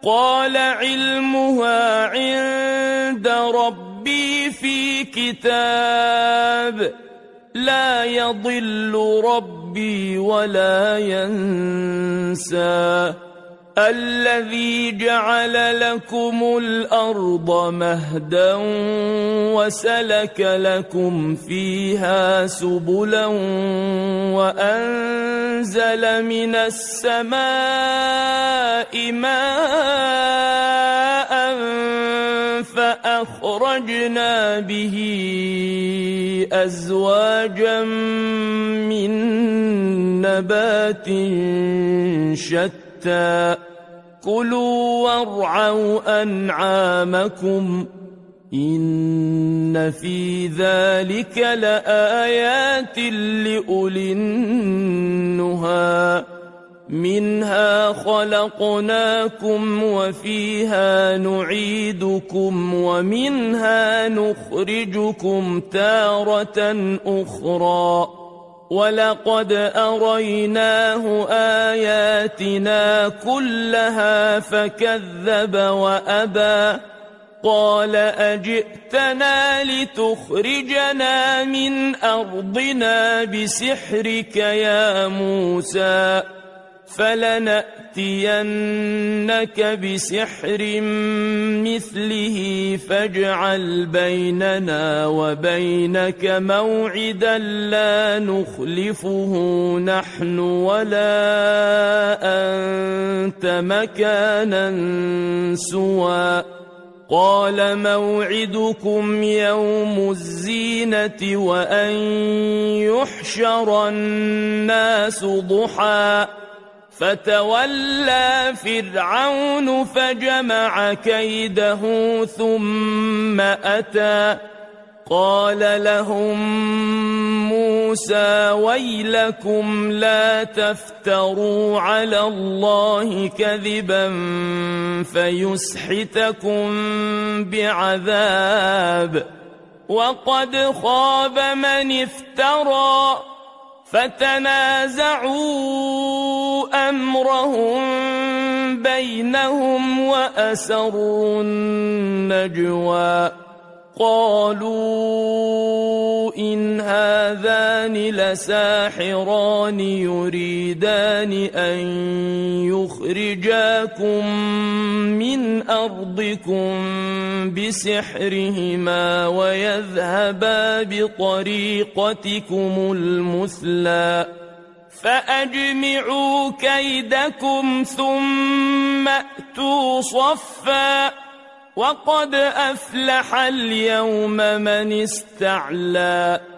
قال علمها عند ربي في كتاب لا يضل ربي ولا ينسى الذي جعل لكم الأرض مهدا وسلك لكم فيها سبلا وأنزل من السماء ماء فأخرجنا به أزواجا من نبات شتى كلوا وارعوا أنعامكم إن في ذلك لآيات لأولي النهى منها خلقناكم وفيها نعيدكم ومنها نخرجكم تارة أخرى ولقد أريناه آياتنا كلها فكذب وأبى قال أجئتنا لتخرجنا من أرضنا بسحرك يا موسى فلنأتينك بسحر مثله فاجعل بيننا وبينك موعدا لا نخلفه نحن ولا أنت مكانا سوى قال موعدكم يوم الزينة وأن يحشر الناس ضحى فتولى فرعون فجمع كيده ثم أتى قال لهم موسى ويلكم لا تفتروا على الله كذبا فيسحتكم بعذاب وقد خاب من افترى فتنازعوا أمرهم بينهم وأسروا النجوى قالوا إن هذان لساحران يريدان أن يخرجاكم من أرضكم بسحرهما ويذهبا بطريقتكم المثلى فأجمعوا كيدكم ثم أتوا صفا وقد أفلح اليوم من استعلى